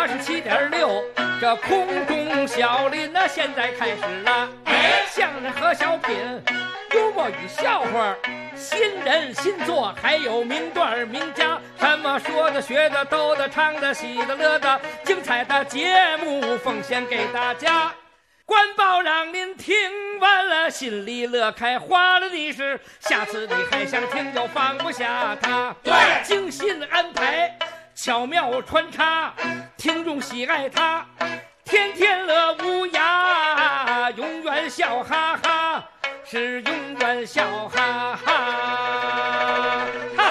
87.6，这空中小林呢，现在开始了。相声和小品，幽默与笑话，新人新作，还有名段名家，什么说的、学的、逗的、唱的、喜的、乐的，精彩的节目奉献给大家。官报让您听完了心里乐开花了的是，下次你还想听就放不下它。 对， 精心安排，巧妙穿插，听众喜爱它，天天乐无涯，永远笑哈哈，是永远笑哈哈。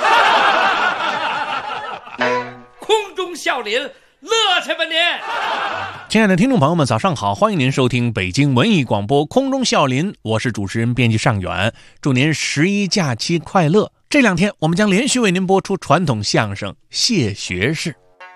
空中笑林，乐去吧您！ 亲爱的听众朋友们，早上好，欢迎您收听北京文艺广播空中笑林，我是主持人编辑尚远，祝您11假期快乐。这两天我们将连续为您播出传统相声谢学士。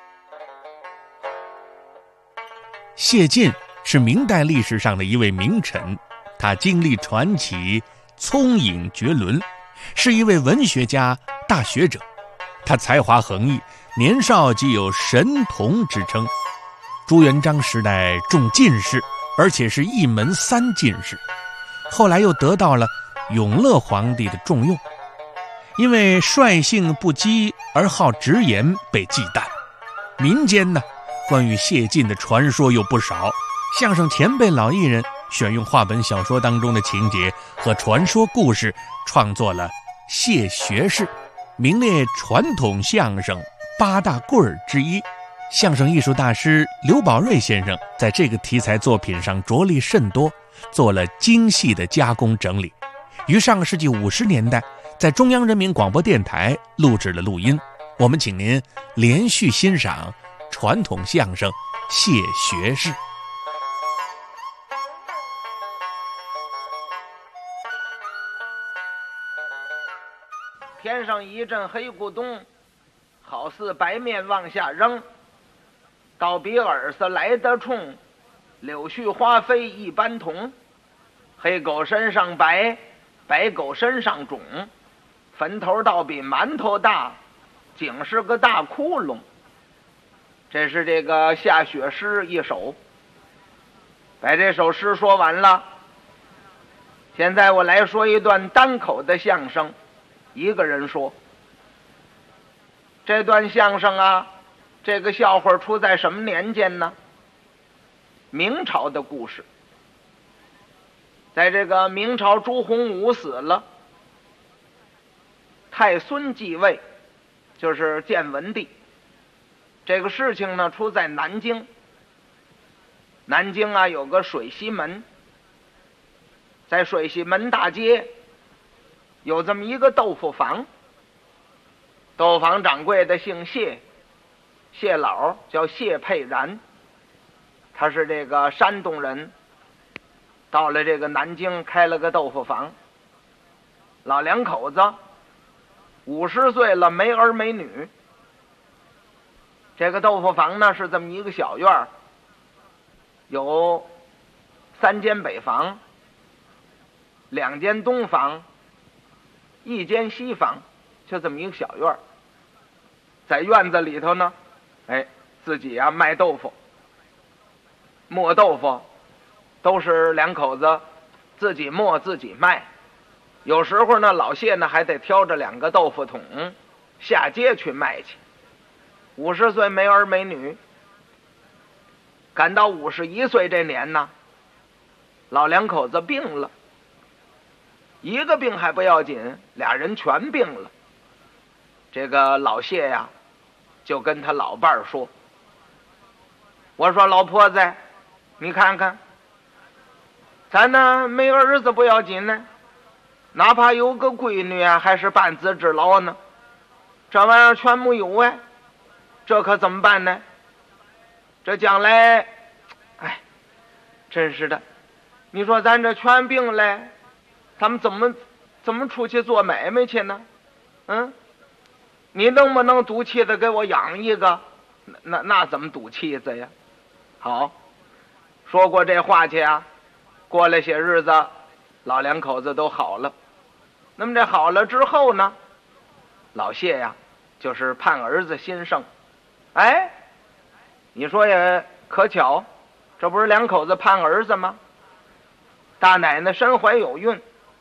谢晋是明代历史上的一位名臣，他经历传奇，聪颖绝伦，是一位文学家、大学者。他才华横溢，年少即有神童之称。朱元璋时代中进士，而且是一门3进士，后来又得到了永乐皇帝的重用。因为率性不羁而好直言被忌惮，民间呢关于谢晋的传说有不少，相声前辈老艺人选用话本小说当中的情节和传说故事，创作了谢学士，名列传统相声8大棍儿之一。相声艺术大师刘宝瑞先生在这个题材作品上着力甚多，做了精细的加工整理，于上个世纪50年代在中央人民广播电台录制了录音。我们请您连续欣赏传统相声谢学士。 天上一阵黑咕咚，好似白面往下扔，倒比耳朵来得冲，柳絮花飞一般同。黑狗身上白，白狗身上肿，坟头倒比馒头大，井是个大窟窿。这是这个下雪诗一首，把这首诗说完了。现在我来说一段单口的相声，一个人说。这段相声啊，这个笑话出在什么年间呢？明朝的故事。在这个明朝朱洪武死了，太孙继位，就是建文帝。这个事情呢出在南京。南京啊有个水西门，在水西门大街有这么一个豆腐坊，豆腐坊掌柜的姓谢，谢老叫谢佩然，他是这个山东人，到了这个南京开了个豆腐坊。老两口子50岁了，没儿没女。这个豆腐坊呢是这么一个小院儿，有3间北房，2间东房，1间西房，就这么一个小院儿。在院子里头呢，自己啊卖豆腐，磨豆腐都是两口子自己磨自己卖。有时候呢老谢呢还得挑着2个豆腐桶下街去卖去。50岁没儿没女，赶到51岁这年呢，老两口子病了。一个病还不要紧，2人全病了。这个老谢呀就跟他老伴儿说，我说老婆子，你看看咱呢没儿子不要紧呢，哪怕有个闺女啊还是半子之劳呢，这玩意儿全没有这可怎么办呢？这将来真是的，你说咱这全病了，咱们怎么出去做买卖去呢？你能不能赌气子给我养一个？那怎么赌气子呀？好，说过这话去啊，过了些日子，老两口子都好了。那么这好了之后呢，老谢呀就是盼儿子新生， 你说也可巧，这不是两口子盼儿子吗？大奶奶身怀有孕，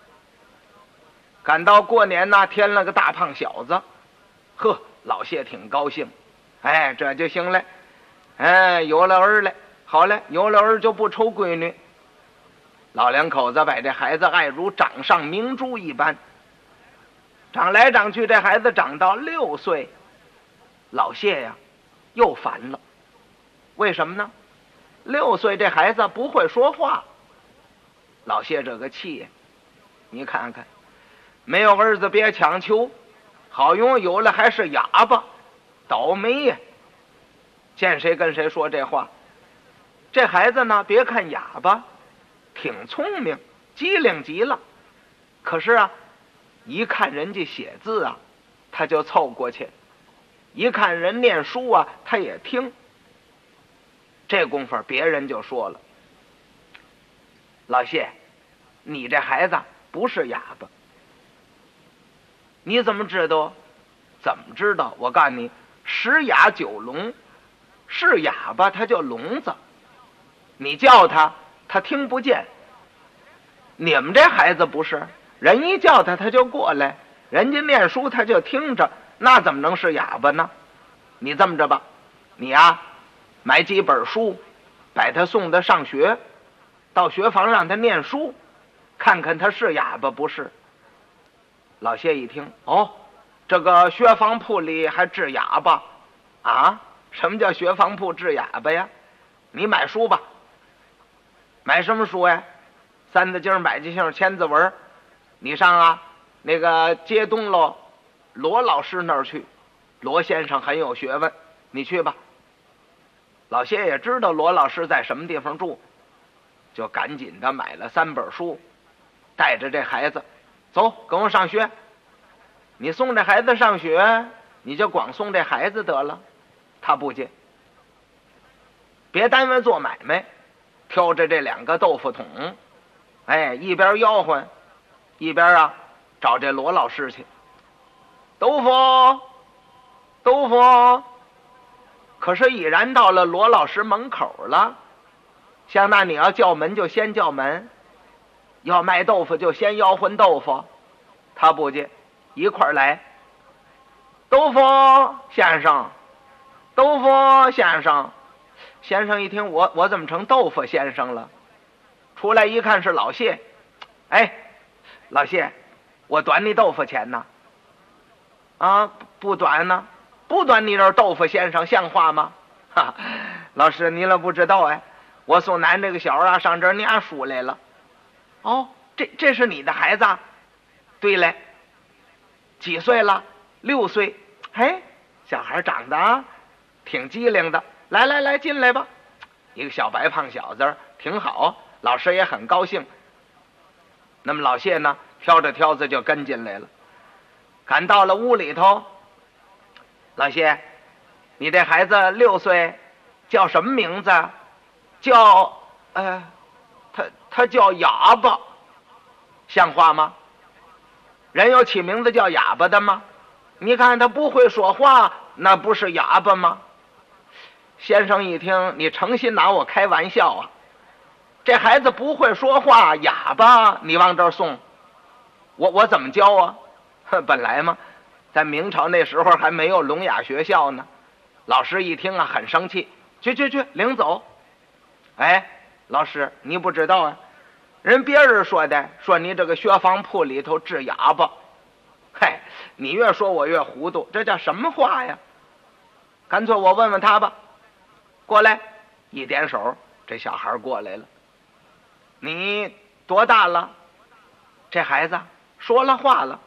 赶到过年呢，添了个大胖小子。呵，老谢挺高兴，哎，这就行了，哎，有了儿了，好了，有了儿就不愁闺女。老两口子把这孩子爱如掌上明珠一般，长来长去，这孩子长到6岁，老谢呀又烦了。为什么呢？6岁这孩子不会说话，老谢这个气呀，你看看，没有儿子别强求，好容易有了还是哑巴，倒霉呀！见谁跟谁说这话。这孩子呢，别看哑巴，挺聪明，机灵极了。可是啊，一看人家写字啊，他就凑过去；一看人念书啊，他也听。这功夫别人就说了：“老谢，你这孩子不是哑巴。”你怎么知道？怎么知道？我告诉你，10哑9聋，是哑巴他叫聋子，你叫他他听不见。你们这孩子不是，人一叫他他就过来，人家念书他就听着，那怎么能是哑巴呢？你这么着吧，你呀买几本书，把他送他上学，到学房让他念书，看看他是哑巴不是。老谢一听，哦，这个学房铺里还治哑巴啊？什么叫学房铺治哑巴呀？你买书吧。买什么书呀？三字经、百家姓、千字文。你上啊那个街东喽罗老师那儿去，罗先生很有学问，你去吧。老谢也知道罗老师在什么地方住，就赶紧的买了3本书，带着这孩子走，跟我上学。你送这孩子上学，你就光送这孩子得了。他不接，别单位做买卖，挑着这2个豆腐桶，哎，一边吆喝，一边啊找这罗老师去。豆腐，豆腐。可是已然到了罗老师门口了。像那你要叫门就先叫门，要卖豆腐就先吆喝豆腐。他不接，一块儿来。豆腐先生，豆腐先生。先生一听，我怎么成豆腐先生了？出来一看是老谢。哎，老谢，我短你豆腐钱呢。啊，不短呢，不短你这豆腐先生像话吗？哈，老师你了不知道哎，我送咱这个小啊上这儿念书来了。哦，这是你的孩子？对嘞。几岁了？6岁。嘿，小孩长得啊挺机灵的。来来来，进来吧。一个小白胖小子挺好，老师也很高兴。那么老谢呢，挑着挑子就跟进来了。赶到了屋里头，老谢，你这孩子6岁，叫什么名字？叫他叫哑巴，像话吗？人有起名字叫哑巴的吗？你看他不会说话，那不是哑巴吗？先生一听，你诚心拿我开玩笑啊？这孩子不会说话，哑巴你往这儿送，我怎么教啊？本来嘛，在明朝那时候还没有聋哑学校呢。老师一听啊，很生气，去领走。哎，老师你不知道啊，人别人说的，说你这个学房铺里头治哑巴。嗨，你越说我越糊涂，这叫什么话呀？干脆我问问他吧。过来，一点手，这小孩过来了。你多大了？这孩子说了话了。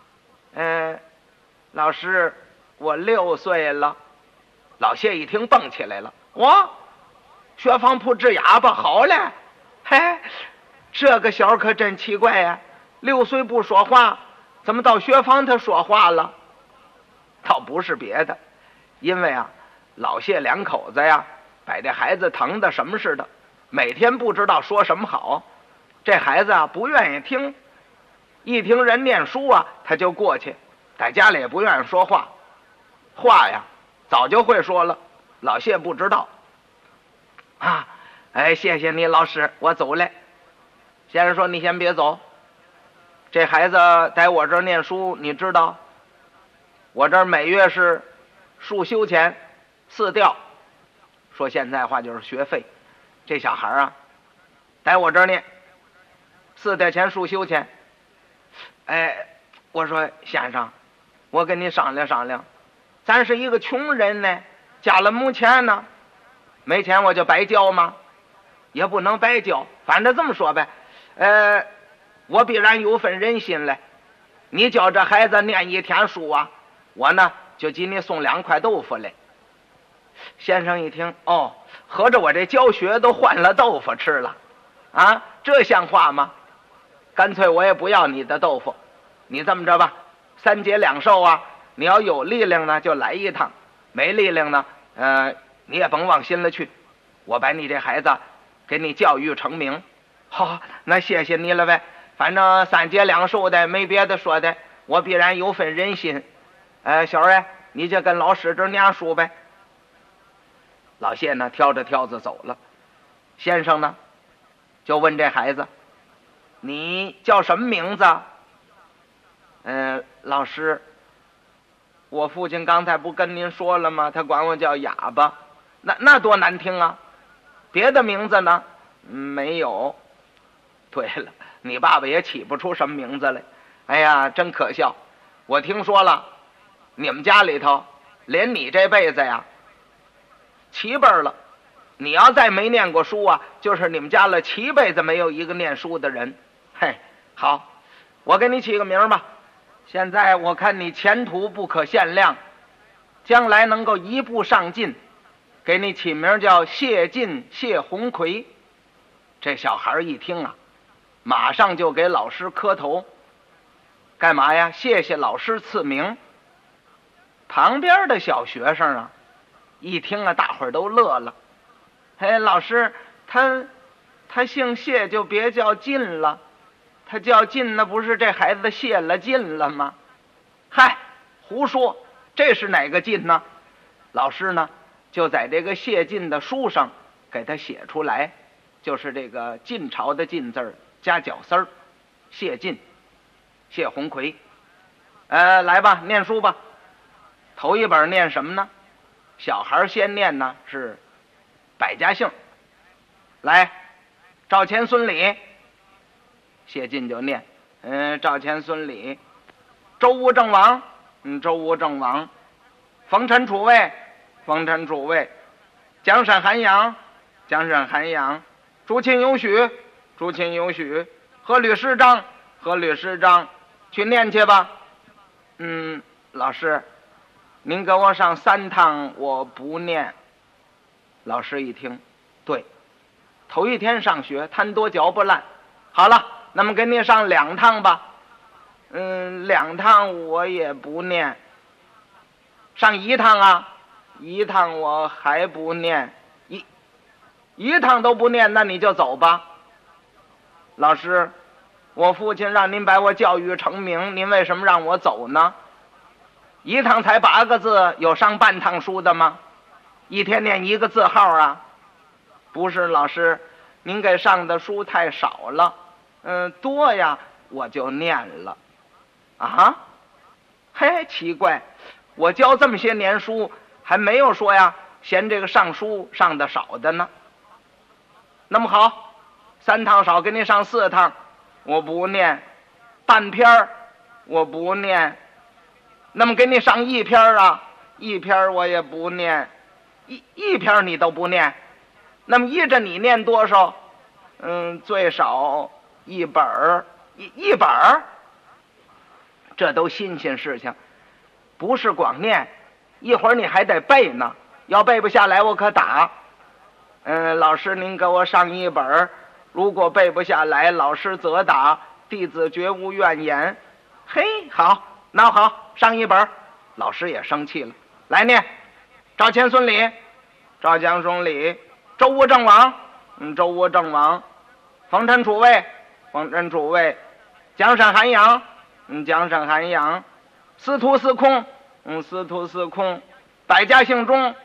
老师，我6岁了。老谢一听蹦起来了，哇，学房铺治哑巴好嘞！嘿，这个小可真奇怪呀，6岁不说话，怎么到学房他说话了？倒不是别的，因为啊，老谢2口子呀，把这孩子疼的什么似的，每天不知道说什么好。这孩子啊不愿意听，一听人念书啊，他就过去，在家里也不愿意说话，话呀早就会说了。 老谢不知道啊。哎，谢谢你老师，我走了。先生说你先别走，这孩子在我这儿念书，你知道我这儿每月是束修钱4吊，说现在话就是学费。这小孩啊在我这儿念4吊钱束修钱。哎，我说先生，我跟你商量商量，咱是一个穷人呢，家了没钱呢，没钱我就白教吗？也不能白教，反正这么说呗，我必然有份人心嘞。你教这孩子念1天书啊，我呢就给你送2块豆腐来。先生一听，哦，合着我这教学都换了豆腐吃了啊，这像话吗？干脆我也不要你的豆腐，你这么着吧，3节2寿啊，你要有力量呢就来一趟，没力量呢你也甭往心里去，我把你这孩子给你教育成名。好，那谢谢你了呗，反正3节2寿的没别的说的，我必然有份人心。小儿你就跟老师这念书呗。老谢呢挑着挑子走了，先生呢就问这孩子，你叫什么名字？老师，我父亲刚才不跟您说了吗？他管我叫哑巴。那多难听啊！别的名字呢？没有。对了，你爸爸也起不出什么名字来。哎呀，真可笑！我听说了，你们家里头连你这辈子呀7辈了，你要再没念过书啊，就是你们家了7辈子没有一个念书的人。嘿，好，我给你起个名吧。现在我看你前途不可限量，将来能够一步上进，给你起名叫谢晋谢鸿逵。这小孩一听啊，马上就给老师磕头。干嘛呀？谢谢老师赐名。旁边的小学生啊一听啊，大伙儿都乐了。嘿，老师他姓谢就别叫晋了，他叫晋那不是这孩子泄了劲了吗？嗨，胡说，这是哪个晋呢？老师呢就在这个谢晋的书上给他写出来，就是这个晋朝的晋字加绞丝儿，谢晋谢鸿逵。来吧，念书吧。头一本念什么呢？小孩先念呢是百家姓。来，赵钱孙李。谢晋就念赵钱孙李。周吴郑王，周吴郑王。冯陈楚卫，冯陈楚卫。蒋沈韩杨，蒋沈韩杨。朱秦雍许，朱秦雍许。阖闾师张，阖闾师张。去念去吧。老师，您给我上3趟，我不念。老师一听，对，头一天上学贪多嚼不烂。好了，那么给你上2趟吧。2趟我也不念。上1趟啊？1趟我还不念。一趟都不念，那你就走吧。老师，我父亲让您把我教育成名，您为什么让我走呢？1趟才8个字，有上半趟书的吗？一天念1个字号啊？不是，老师，您给上的书太少了。多呀，我就念了。啊？嘿，奇怪，我教这么些年书，还没有说呀嫌这个上书上的少的呢。那么好，3趟少，给你上4趟，我不念。半篇我不念。那么给你上1篇啊？1篇我也不念。一篇你都不念，那么依着你念多少？最少1本一本儿，这都新鲜事情，不是光念，一会儿你还得背呢，要背不下来我可打。老师您给我上1本，如果背不下来，老师责打，弟子绝无怨言。嘿，好，那好，上1本。老师也生气了，来念赵钱孙李，赵钱孙李。周吴郑王，周吴郑王。冯陈楚卫，冯陈楚卫。蒋沈韩杨，蒋沈韩杨。司徒司空，司徒司空。百家姓中，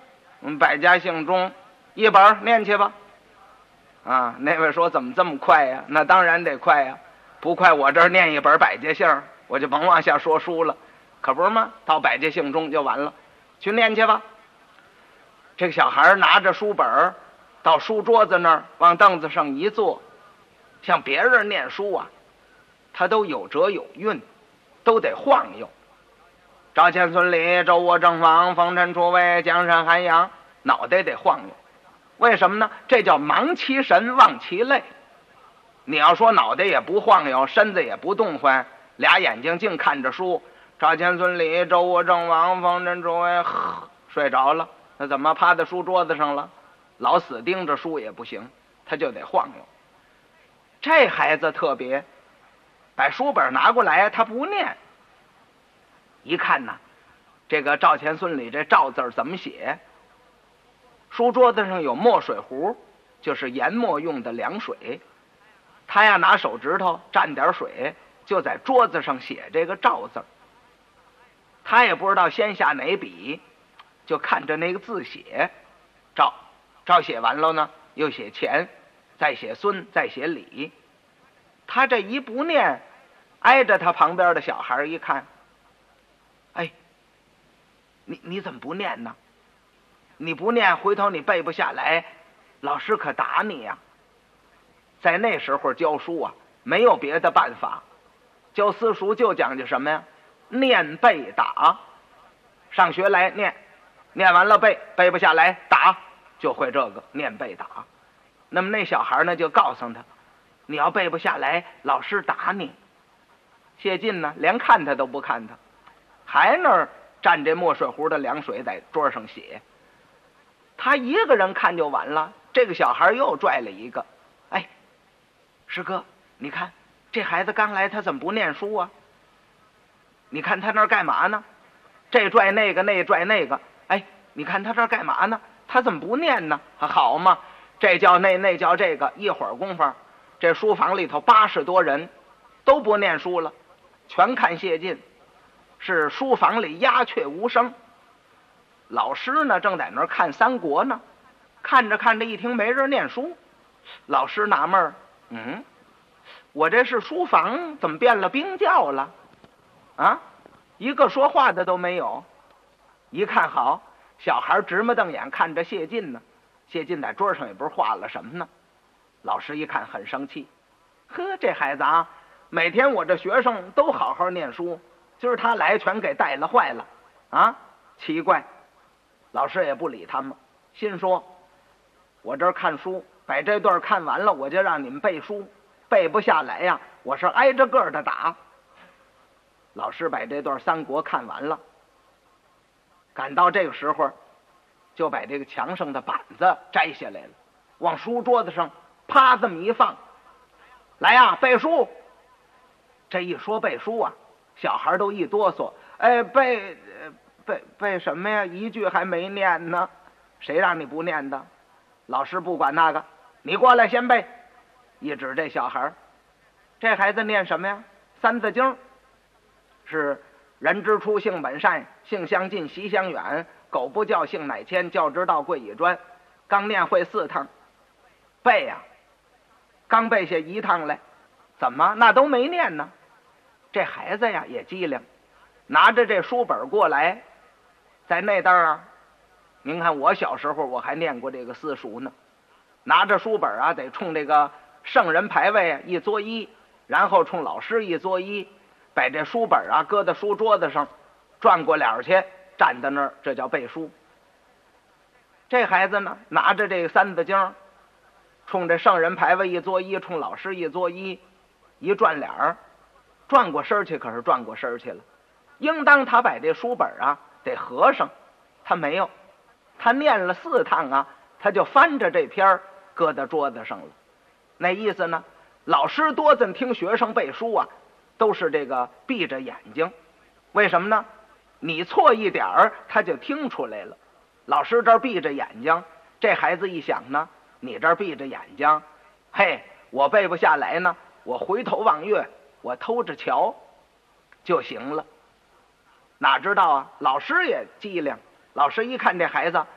百家姓中一本念去吧。啊，那位说怎么这么快呀？那当然得快呀，不快我这儿念一本百家姓，我就甭往下说书了，可不是吗？到百家姓中就完了，去念去吧。这个小孩拿着书本到书桌子那儿，往凳子上一坐，像别人念书啊，他都有辙有韵，都得晃悠。赵钱孙李周吴郑王冯陈楚卫江山韩杨，脑袋得晃悠。为什么呢？这叫忙其神忘其类。你要说脑袋也不晃悠，身子也不动换，俩眼睛净看着书，赵钱孙李周吴郑王冯陈楚卫睡着了，那怎么趴在书桌子上了？老死盯着书也不行，他就得晃悠。这孩子特别，把书本拿过来他不念，一看呐，这个赵钱孙李这赵字怎么写？书桌子上有墨水壶，就是研墨用的凉水，他呀拿手指头蘸点水，就在桌子上写这个赵字。他也不知道先下哪笔，就看着那个字写赵写完了呢，又写钱，再写孙，再写李。他这一不念，挨着他旁边的小孩一看，哎，你怎么不念呢？你不念，回头你背不下来，老师可打你呀。在那时候教书啊，没有别的办法，教私塾就讲究什么呀？念背打。上学来念完了背不下来打，就会这个念背打。那么那小孩呢，就告诉他，你要背不下来，老师打你。谢晋呢，连看他都不看他，还那儿蘸这墨水壶的凉水在桌上写。他一个人看就完了，这个小孩又拽了一个，哎，师哥，你看这孩子刚来，他怎么不念书啊？你看他那儿干嘛呢？这拽那个，那拽那个，哎，你看他这儿干嘛呢？他怎么不念呢？好嘛，这叫那叫这个，一会儿功夫，这书房里头80多人都不念书了，全看谢晋，是书房里鸦雀无声。老师呢正在那儿看三国呢，看着看着一听没人念书，老师纳闷儿，我这是书房怎么变了冰窖了啊？一个说话的都没有。一看好，小孩直目瞪眼看着谢晋呢，谢晋在桌上也不知画了什么呢。老师一看很生气，呵，这孩子啊，每天我这学生都好好念书，今儿他来全给带了坏了啊，奇怪。老师也不理他们，心说我这儿看书，把这段看完了，我就让你们背书，背不下来呀，我是挨着个的打。老师把这段三国看完了，赶到这个时候，就把这个墙上的板子摘下来了，往书桌子上啪这么一放，来呀，背书。这一说背书啊，小孩都一哆嗦，哎，背什么呀？一句还没念呢，谁让你不念的？老师不管那个，你过来先背。一指这小孩，这孩子念什么呀？三字经，是人之初性本善，性相近习相远，苟不教性乃迁，教之道贵以专。刚念会4趟，背呀，刚背下1趟来，怎么那都没念呢？这孩子呀也机灵，拿着这书本过来，在那当啊，您看我小时候我还念过这个私塾呢，拿着书本啊，得冲这个圣人牌位啊一作揖，然后冲老师一作揖，把这书本啊搁在书桌子上，转过脸去，站在那儿，这叫背书。这孩子呢，拿着这个三字经，冲这圣人牌位一作揖，冲老师一作揖，一转脸儿，转过身去，可是转过身去了。应当他把这书本啊得合上，他没有，他念了4趟啊，他就翻着这篇搁在桌子上了。那意思呢，老师多咱听学生背书啊，都是这个闭着眼睛，为什么呢？你错一点儿他就听出来了。老师这儿闭着眼睛，这孩子一想呢，你这儿闭着眼睛，嘿，我背不下来呢，我回头望月，我偷着瞧就行了。哪知道啊，老师也机灵，老师一看这孩子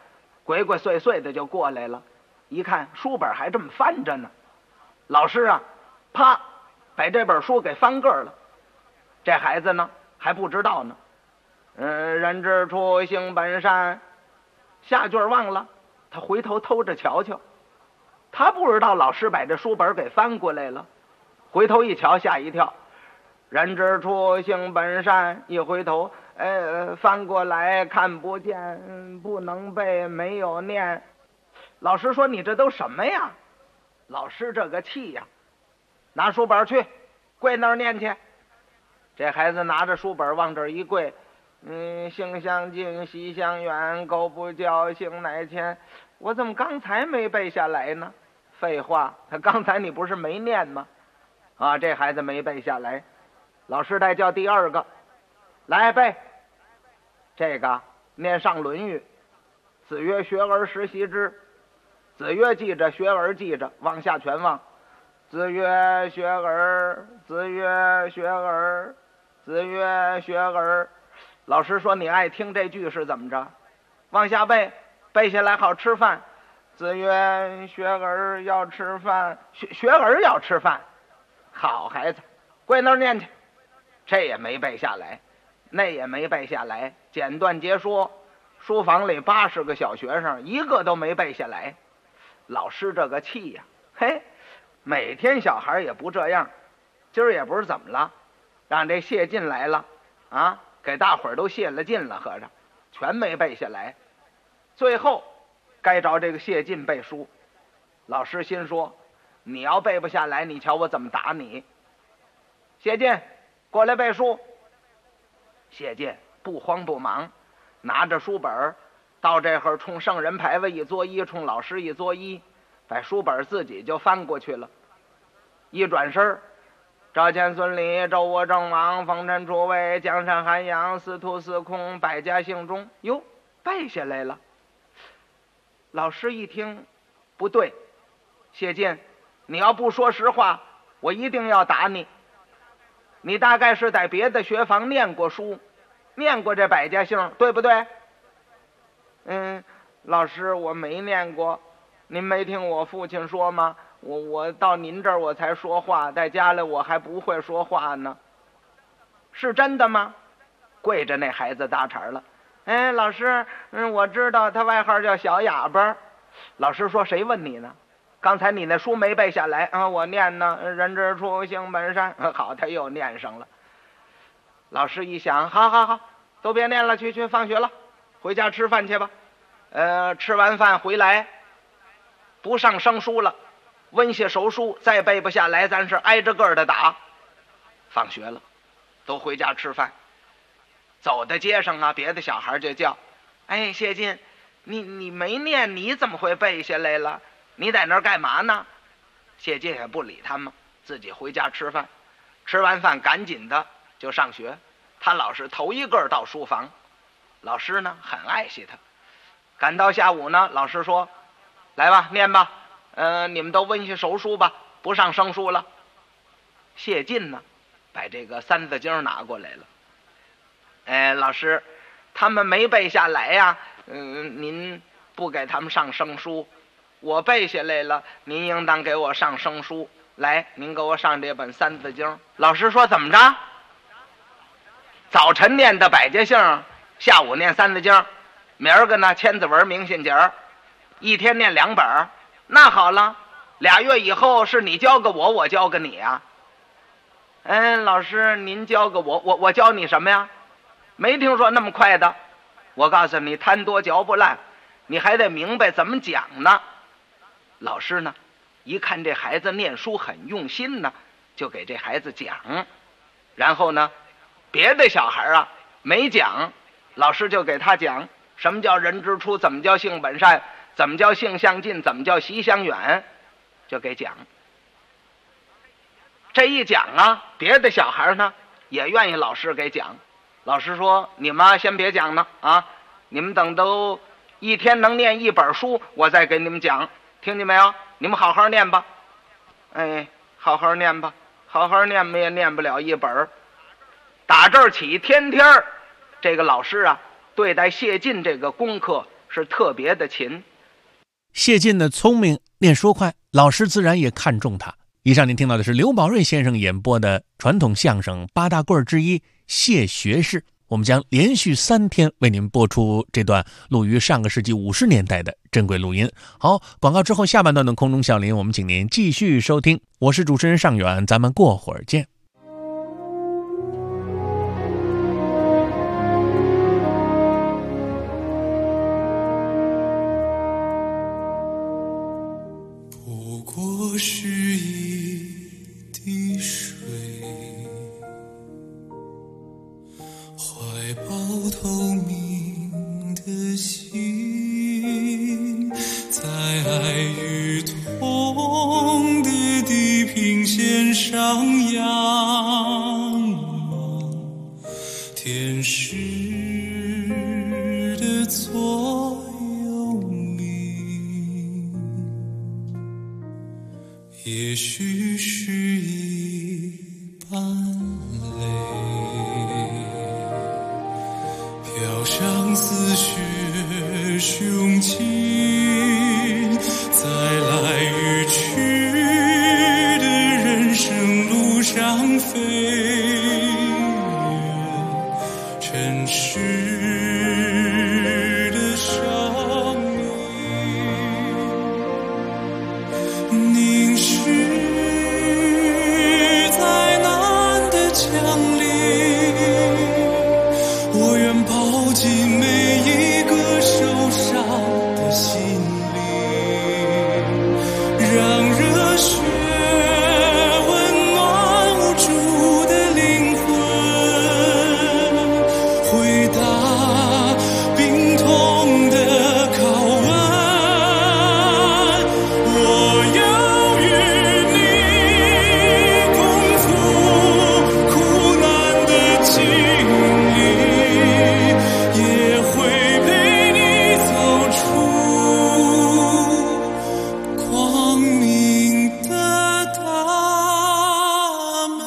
鬼鬼祟祟的就过来了，一看书本还这么翻着呢。老师啊，啪，把这本书给翻个了。这孩子呢还不知道呢。人之初，性本善，下句忘了，他回头偷着瞧瞧。他不知道老师把这书本给翻过来了，回头一瞧，吓一跳。人之初，性本善，一回头，翻过来看不见，不能背，没有念。老师说：“你这都什么呀？”老师这个气呀，拿书本去，跪那儿念去。这孩子拿着书本往这儿一跪，性相近，习相远，苟不教，性乃迁。我怎么刚才没背下来呢？废话，他刚才你不是没念吗？啊，这孩子没背下来。老师再叫第二个来背。这个念上《论语》，子曰：“学而时习之。”子曰记着，学而记着，往下全忘。子曰学而，子曰学而，子曰学而。老师说你爱听这句是怎么着？往下背，背下来好吃饭。子曰学而要吃饭，学而要吃饭。好孩子，跪那儿念去。这也没背下来，那也没背下来。简短截说，书房里80个小学生一个都没背下来。老师这个气呀，嘿，每天小孩也不这样，今儿也不是怎么了，让这谢晋来了啊，给大伙儿都谢了劲了，合着全没背下来。最后该着这个谢晋背书，老师心说：你要背不下来，你瞧我怎么打你。谢晋过来背书。谢晋不慌不忙，拿着书本到这会儿冲圣人牌位一作揖，冲老师一作揖，把书本自己就翻过去了。一转身，赵钱孙李周我郑王冯陈楚卫江山韩杨司徒司空百家姓中，哟，背下来了。老师一听不对，谢晋，你要不说实话，我一定要打你。你大概是在别的学房念过书，念过这百家姓，对不对？老师，我没念过。您没听我父亲说吗？我到您这儿我才说话，在家里我还不会说话呢。是真的吗？跪着那孩子搭茬了。老师，我知道他外号叫小哑巴。老师说：谁问你呢？刚才你那书没背下来啊，我念呢。人之初，性本善。好，他又念上了。老师一想，好，都别念了，去，放学了，回家吃饭去吧。吃完饭回来，不上生书了，温习熟书，再背不下来，咱是挨着个的打。放学了，都回家吃饭。走在街上啊，别的小孩就叫：谢晋，你没念，你怎么会背下来了？你在那儿干嘛呢？谢晋也不理他们，自己回家吃饭。吃完饭赶紧的就上学，他老是头一个到书房。老师呢很爱惜他。赶到下午呢，老师说：来吧，念吧，你们都温习熟书吧，不上生书了。谢晋呢把这个三字经拿过来了。老师，他们没背下来呀，您不给他们上生书，我背下来了，您应当给我上生书。来，您给我上这本三字经。老师说：怎么着？早晨念的百家姓，下午念三字经，明儿个呢千字文明信节，一天念2本。那好了，2月以后是你教个我，我教个你啊。老师您教个我教你什么呀？没听说那么快的。我告诉你，贪多嚼不烂，你还得明白怎么讲呢。老师呢一看这孩子念书很用心呢，就给这孩子讲。然后呢别的小孩啊没讲，老师就给他讲什么叫人之初，怎么叫性本善，怎么叫性相近，怎么叫习相远，就给讲。这一讲啊，别的小孩呢也愿意老师给讲。老师说：你们先别讲呢啊，你们等都一天能念1本书，我再给你们讲，听见没有？你们好好念吧。好好念吧，好好念也念不了1本。打这儿起，天天这个老师啊对待谢晋这个功课是特别的勤。 谢晋的聪明，念书快，老师自然也看重他。以上您听到的是刘宝瑞先生演播的传统相声八大棍之一谢学士。我们将连续3天为您播出这段录于上个世纪50年代的珍贵录音。好，广告之后下半段的空中笑林，我们请您继续收听。我是主持人尚远，咱们过会儿见。 不过是一滴水，怀抱透明的心，在爱与痛的地平线上仰望天使的座右铭，也许是一般泪，飘上似雪胸襟，在来与去的人生路上飞越尘世的生命，凝视灾难的降临，我愿抱紧每一个受伤的心灵，让热血温暖无助的灵魂，回答病痛的拷问。我要与你共赴苦难的经历，也会陪你走出光明的大门。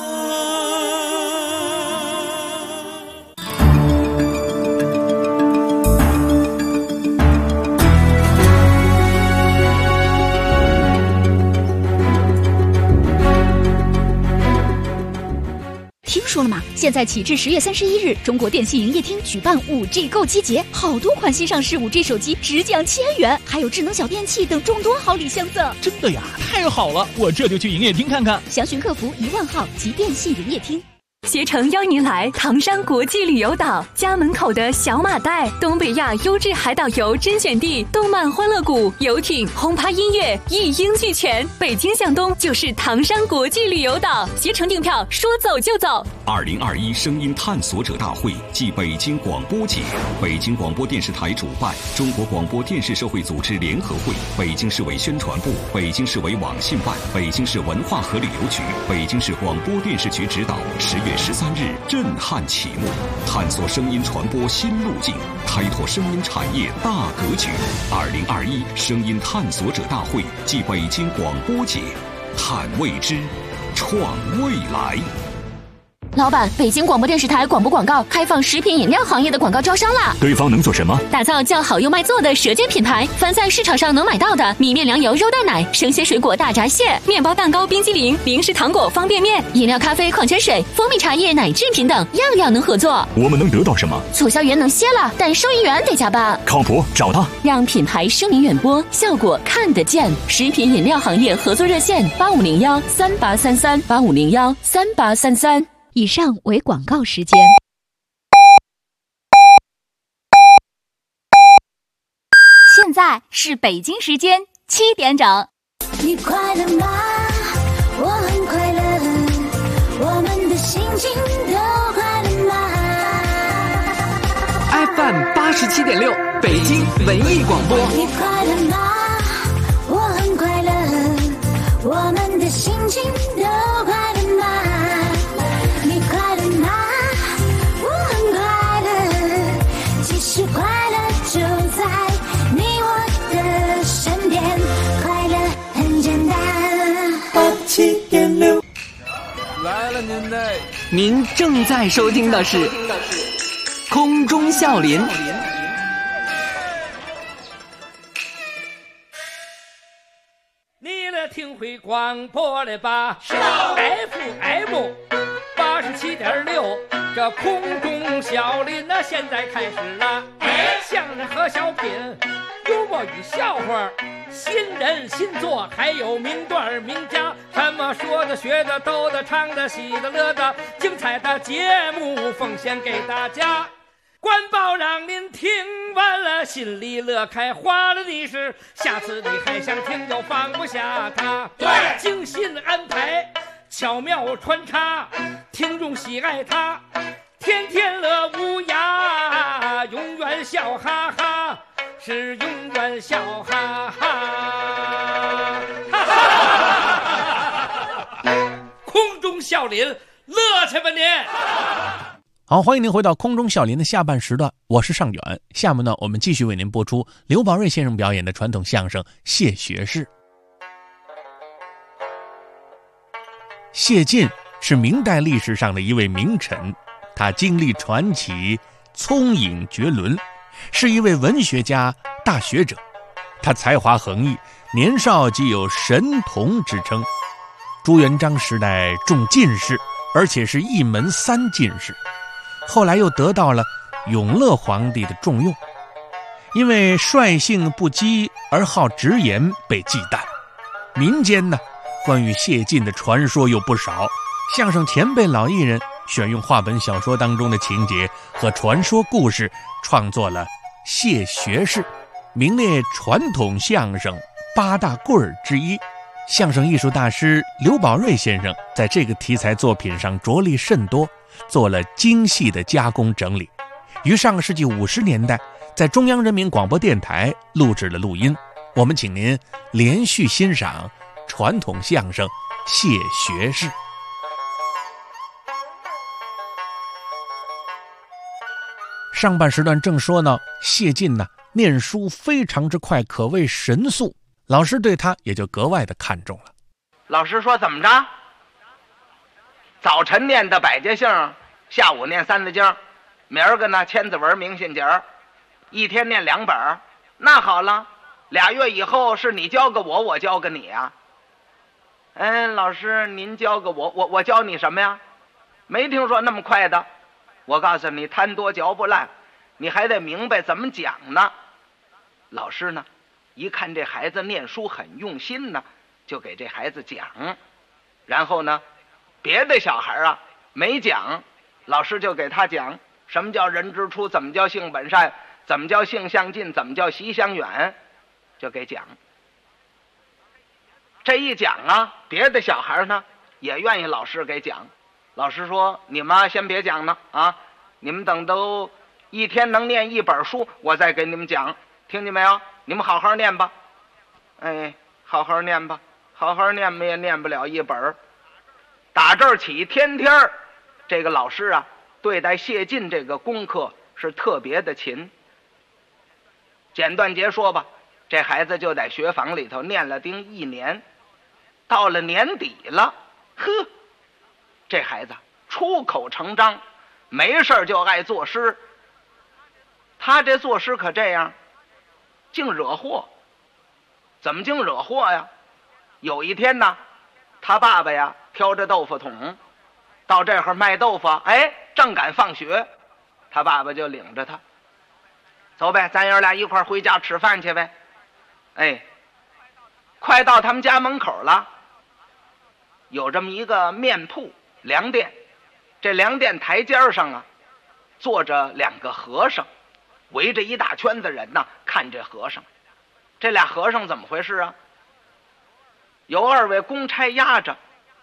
听说了吗？现在起至10月31日，中国电信营业厅举办5G 购机节，好多款新上市5G 手机直降1000元，还有智能小电器等众多好礼相赠。 真的呀，太好了，我这就去营业厅看看。 详询客服10000号及电信营业厅。 携程邀您来唐山国际旅游岛，家门口的小马带，东北亚优质海岛游甄选地，动漫欢乐谷，游艇，轰趴音乐，一应俱全。北京向东就是唐山国际旅游岛，携程订票说走就走。 2021声音探索者大会暨北京广播节，北京广播电视台主办，中国广播电视社会组织联合会，北京市委宣传部、北京市委网信办、北京市文化和旅游局、北京市广播电视局指导，10月13日震撼启幕，探索声音传播新路径，开拓声音产业大格局。2021声音探索者大会暨北京广播节，探未知，创未来。 老板，北京广播电视台广播广告开放食品饮料行业的广告招商啦！ 对方能做什么？ 打造叫好又卖座的舌尖品牌，凡在市场上能买到的米面粮油肉蛋奶、生鲜水果大闸蟹、 面包蛋糕、冰激凌、零食糖果、方便面、 饮料、咖啡、矿泉水、蜂蜜茶叶、奶制品等，样样能合作。 我们能得到什么？ 促销员能歇了，但收银员得加班。 靠谱，找他， 让品牌声名远播，效果看得见。食品饮料行业合作热线8501-3833，8501-3833。以上为广告时间。现在是北京时间7点整。 你快乐吗？我很快乐，我们的心情都快乐吗？ FM 87.6，北京文艺广播。 你快乐吗？我很快乐，我们的心情都快乐吗？你快乐吗？我很快乐，其实快乐就在你我的身边，快乐很简单。87.6， 来了您正在收听的是空中笑林。 了听会广播了吧？是的 ，FM 87.6，这空中小林呢，现在开始了。相声和小品，幽默与笑话，新人新作，还有名段名家，什么说的、学的、逗的、唱的、喜的、乐的，精彩的节目奉献给大家。官报让您听完了，心里乐开花了的是，下次你还想听就放不下它。对，精心安排，巧妙穿插，听众喜爱它，天天乐无涯，永远笑哈哈，是永远笑哈哈。空中笑林，乐去吧您！ 好，欢迎您回到空中笑林的下半时段，我是尚远。下面呢，我们继续为您播出刘宝瑞先生表演的传统相声《谢学士》。谢晋是明代历史上的一位名臣，他经历传奇，聪颖绝伦，是一位文学家、大学者。他才华横溢，年少即有神童之称。朱元璋时代中进士，而且是一门3进士。后来又得到了永乐皇帝的重用，因为率性不羁而好直言被忌惮。民间呢，关于谢晋的传说有不少，相声前辈老艺人选用话本小说当中的情节和传说故事，创作了《谢学士》，名列传统相声8大棍儿之一。相声艺术大师刘宝瑞先生在这个题材作品上着力甚多，做了精细的加工整理，于上个世纪50年代在中央人民广播电台录制了录音。我们请您连续欣赏传统相声《谢学士》。上半时段正说呢，谢晋呢念书非常之快，可谓神速，老师对他也就格外的看重了。 老师说怎么着？早晨念的百家姓，下午念三字经，明儿个呢千字文明信节，一天念2本。那好了，2月以后是你教个我，我教个你啊。老师您教个我教你什么呀？没听说那么快的。我告诉你，贪多嚼不烂，你还得明白怎么讲呢。老师呢一看这孩子念书很用心呢，就给这孩子讲。然后呢别的小孩啊没讲，老师就给他讲什么叫人之初，怎么叫性本善，怎么叫性相近，怎么叫习相远，就给讲。这一讲啊，别的小孩呢也愿意老师给讲。老师说你们先别讲呢啊，你们等都一天能念1本书，我再给你们讲，听见没有？你们好好念吧。好好念吧，好好念也念不了1本。打这儿起，天天这个老师啊对待谢晋这个功课是特别的勤。简短截说吧，这孩子就在学房里头念了丁1年，到了年底了，这孩子出口成章，没事就爱作诗。他这作诗可这样，净惹祸。怎么净惹祸呀？有一天呢，他爸爸呀挑着豆腐桶到这会儿卖豆腐，正赶放学，他爸爸就领着他走呗，咱爷俩一块回家吃饭去呗。快到他们家门口了，有这么一个面铺粮店，这粮店台阶上啊坐着2个和尚，围着一大圈子人呢看这和尚。这俩和尚怎么回事啊？有2位公差压着，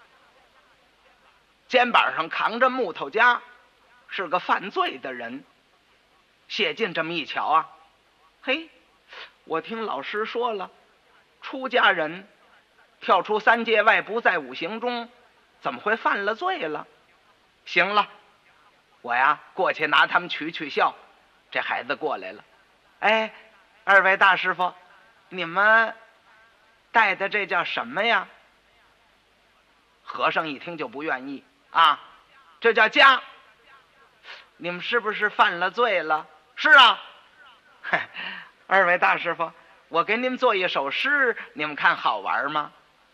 肩膀上扛着木头夹，是个犯罪的人。谢晋这么一瞧啊，我听老师说了，出家人跳出3界外，不在5行中，怎么会犯了罪了？行了，我呀过去拿他们取笑。这孩子过来了，2位大师傅，你们带的这叫什么呀？和尚一听就不愿意啊，这叫家。你们是不是犯了罪了？是啊。2位大师傅，我给你们做一首诗，你们看好玩吗？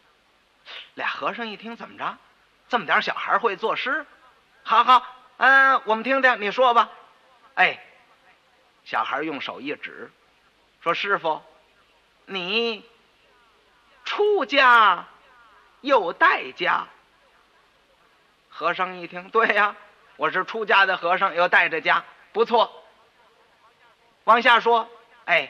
俩和尚一听，怎么着？这么点小孩会作诗？好，我们听听，你说吧。哎，小孩用手一指，说：“师傅，你出家又带家。”和尚一听，对呀，我是出家的和尚，又带着家，不错。往下说，哎，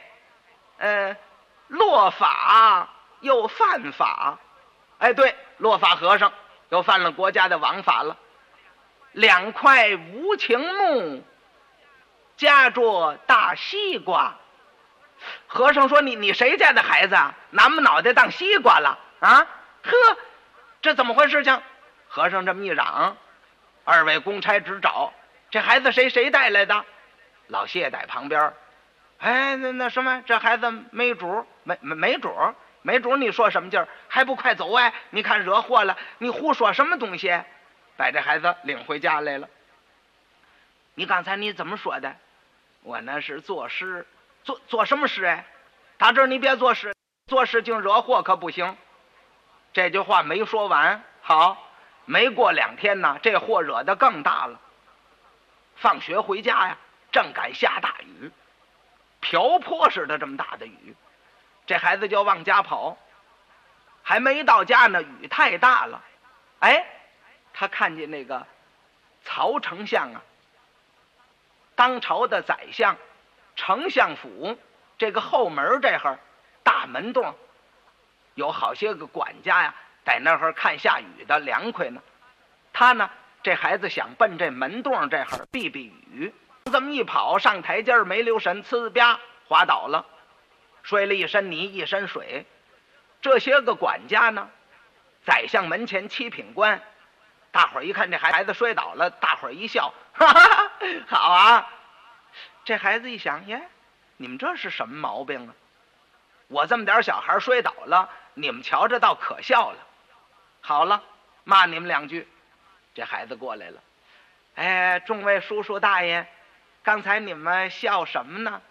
落法又犯法，哎，对，落法和尚又犯了国家的王法了。2块无情木，夹着大西瓜。和尚说：“你谁家的孩子啊？拿我们脑袋当西瓜了啊？呵，这怎么回事情？”和尚这么一嚷，二位公差直找，这孩子谁带来的？老谢在旁边，哎，那什么，这孩子没主，没主，你说什么劲儿？还不快走哎！你看惹祸了，你胡说什么东西？把这孩子领回家来了。你刚才你怎么说的？我那是作诗，做什么诗哎？大这你别作诗，做事情惹祸可不行。这句话没说完，好，没过2天呢，这祸惹得更大了。放学回家呀，正赶下大雨，瓢泼似的这么大的雨，这孩子就往家跑，还没到家呢，雨太大了。哎，他看见那个曹丞相啊，当朝的宰相，丞相府这个后门这会儿大门洞，有好些个管家呀，在那会儿看下雨的凉快呢。他呢，这孩子想奔这门洞这会儿避避雨，这么一跑上台阶没留神，呲吧滑倒了，摔了一身泥一身水。这些个管家呢，宰相门前7品官，大伙儿一看这孩子摔倒了，大伙儿一笑，哈哈，好啊。这孩子一想，耶，你们这是什么毛病啊？我这么点小孩摔倒了，你们瞧着倒可笑了。好了，骂你们2句。这孩子过来了，哎，众位叔叔大爷，刚才你们笑什么呢？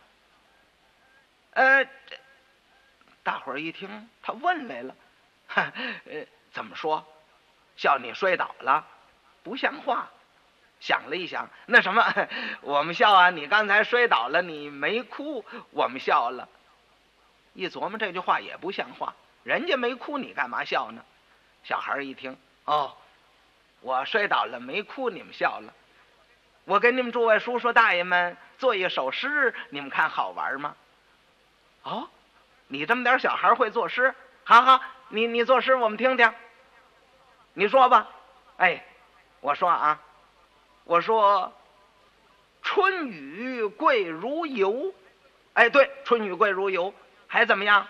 大伙儿一听他问来了，怎么说？笑你摔倒了，不像话。想了一想，那什么，我们笑啊，你刚才摔倒了，你没哭，我们笑了。一琢磨这句话也不像话，人家没哭，你干嘛笑呢？小孩一听，哦，我摔倒了没哭，你们笑了。我给你们诸位叔叔大爷们做一首诗，你们看好玩吗？哦，你这么点小孩会作诗？好，你作诗我们听听。你说吧。哎，我说啊，我说春雨贵如油。哎，对，春雨贵如油。还怎么样？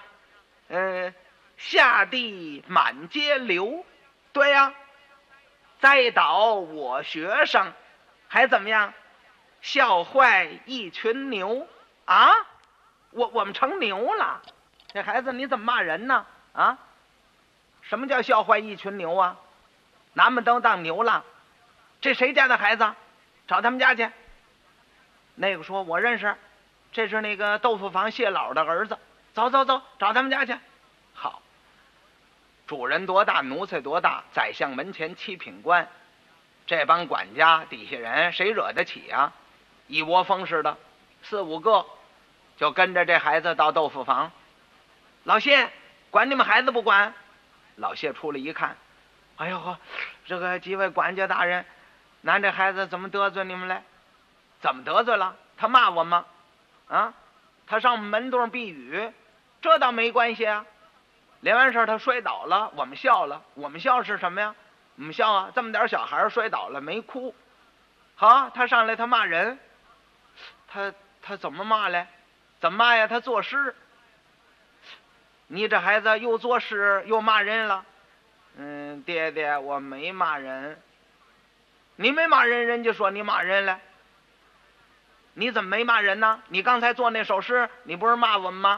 下地满街流。对呀。栽倒我学生。还怎么样？笑坏一群牛。啊，我们成牛了。这孩子你怎么骂人呢？啊，什么叫笑坏一群牛啊？拿们都当牛了。这谁家的孩子？找他们家去。那个说我认识，这是那个豆腐房谢老的儿子。走，找他们家去。好，主人多大奴才多大，宰相门前7品官，这帮管家底下人谁惹得起啊？一窝蜂似的4、5个就跟着这孩子到豆腐房。老谢，管你们孩子不管？老谢出来一看，哎呦呵，这个几位管家大人，咱这孩子怎么得罪你们了？怎么得罪了？他骂我吗？啊，他上门洞避雨，这倒没关系啊。连完事他摔倒了，我们笑了。我们笑是什么呀？我们笑啊，这么点小孩摔倒了没哭。好，他上来他骂人，他怎么骂嘞？怎么骂呀？他作诗。你这孩子又作诗又骂人了。爹爹，我没骂人。你没骂人，人家说你骂人了。你怎么没骂人呢？你刚才做那首诗，你不是骂我们吗？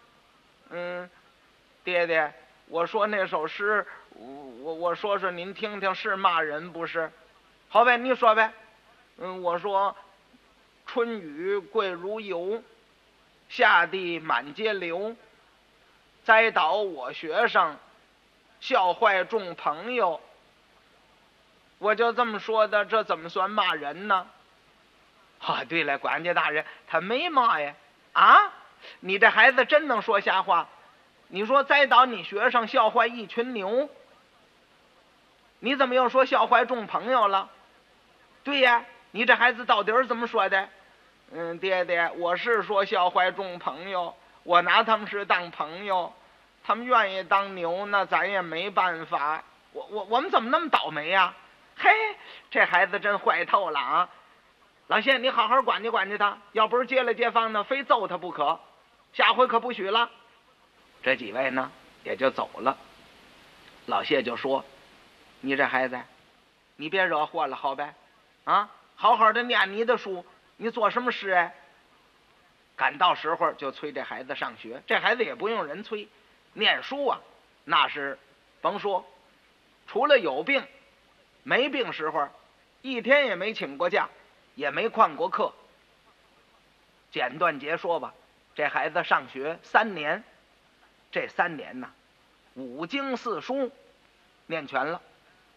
爹爹，我说那首诗，我说说您听听，是骂人不是？好呗，你说呗。我说春雨贵如油，下地满街流，栽倒我学生， 笑坏众朋友。我就这么说的，这怎么算骂人呢？对了，管家大人，他没骂呀。啊，你这孩子真能说瞎话。你说栽倒你学生，笑坏一群牛，你怎么又说笑坏众朋友了？对呀，你这孩子到底是怎么说的？爹爹，我是说笑坏众朋友，我拿他们是当朋友，他们愿意当牛，那咱也没办法。我们怎么那么倒霉呀？嘿，这孩子真坏透了啊！老谢，你好好管教管教他，要不是街了街坊呢，非揍他不可，下回可不许了。这几位呢也就走了。老谢就说：“你这孩子，你别惹祸了，好呗？啊，好好的念你的书，你做什么事哎？赶到时候就催这孩子上学，这孩子也不用人催，念书啊，那是甭说，除了有病，没病时候，一天也没请过假，也没旷过课。简短截说吧，这孩子上学3年，这3年呢，5经4书念全了。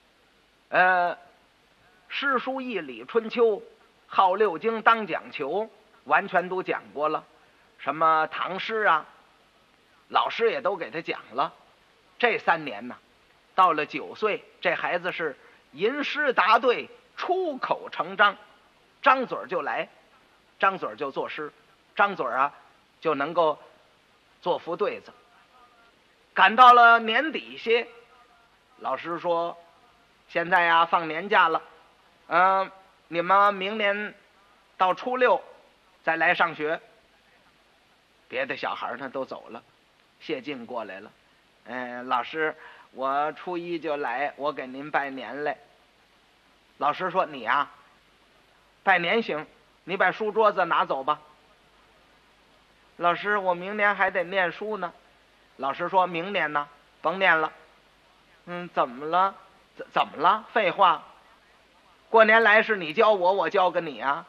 诗书易礼春秋，号6经当讲求，完全都讲过了。什么唐诗啊，老师也都给他讲了。这3年呢，到了9岁，这孩子是吟诗答对，出口成章，张嘴就来，张嘴就作诗，张嘴啊就能够做副对子。赶到了年底些，老师说现在呀放年假了，你们明年到初6再来上学。别的小孩呢都走了，谢晋过来了。老师，我初1就来，我给您拜年来。老师说：“你呀，拜年行，你把书桌子拿走吧。”老师，我明年还得念书呢。老师说：“明年呢，甭念了。”怎么了？怎么了？废话，过年来是你教我，我教个你啊。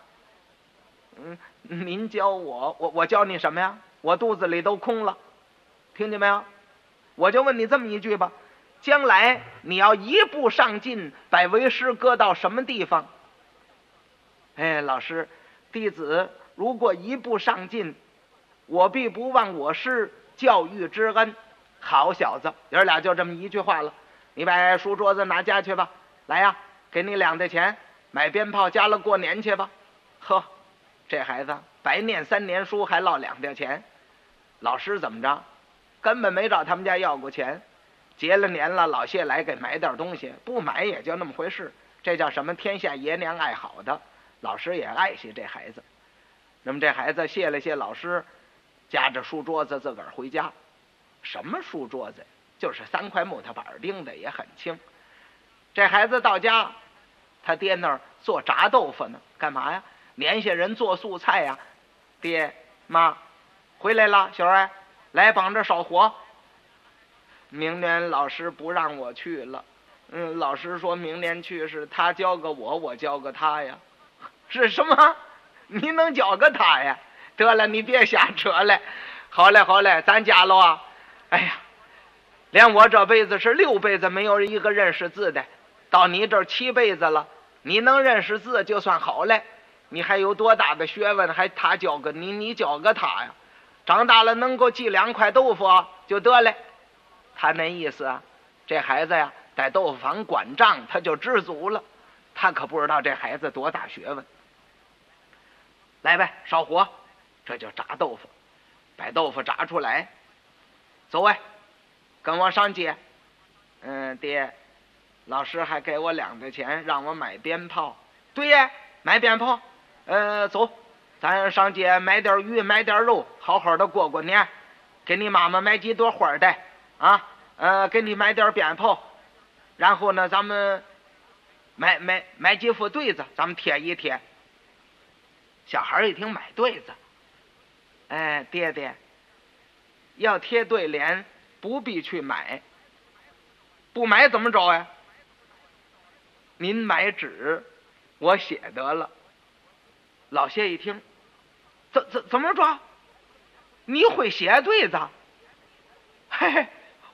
您教我教你什么呀？我肚子里都空了，听见没有？我就问你这么一句吧，将来你要一步上进，把为师搁到什么地方？老师，弟子如果一步上进，我必不忘我师教育之恩。好小子，爷俩就这么一句话了。你把书桌子拿家去吧，来呀，给你2的钱，买鞭炮家了过年去吧。呵，这孩子白念3年书，还落2的钱。老师怎么着？根本没找他们家要过钱。结了年了，老谢来给买点东西，不买也就那么回事。这叫什么？天下爷娘爱好的。老师也爱惜这孩子。那么这孩子谢了谢老师，夹着书桌子自个儿回家。什么书桌子？就是3块木头板钉的，也很轻。这孩子到家，他爹那儿做炸豆腐呢，干嘛呀？年下人做素菜呀。爹妈回来了，小儿，来帮着烧火。明年老师不让我去了。老师说明年去是他教个我，我教个他呀。是什么？你能教个他呀？得了，你别瞎扯了。好嘞好嘞，咱家喽啊。哎呀，连我这辈子是6辈子没有一个认识字的，到你这7辈子了，你能认识字就算好嘞。你还有多大的学问？还他教个你，你教个他呀？长大了能够记2块豆腐就得了。他那意思啊，这孩子呀，在豆腐坊管账他就知足了。他可不知道这孩子多大学问。来呗，烧火，这就炸豆腐，把豆腐炸出来。走哎，跟我上街。爹，老师还给我2的钱，让我买鞭炮。对呀，买鞭炮。走，咱上街买点鱼，买点肉，好好的过过年。给你妈妈买几朵花的啊，给你买点鞭炮。然后呢，咱们买几副对子，咱们贴一贴。小孩一听买对子，爹爹，要贴对联不必去买，不买怎么着呀？您买纸，我写得了。老谢一听，怎么着？你会写对子？嘿嘿，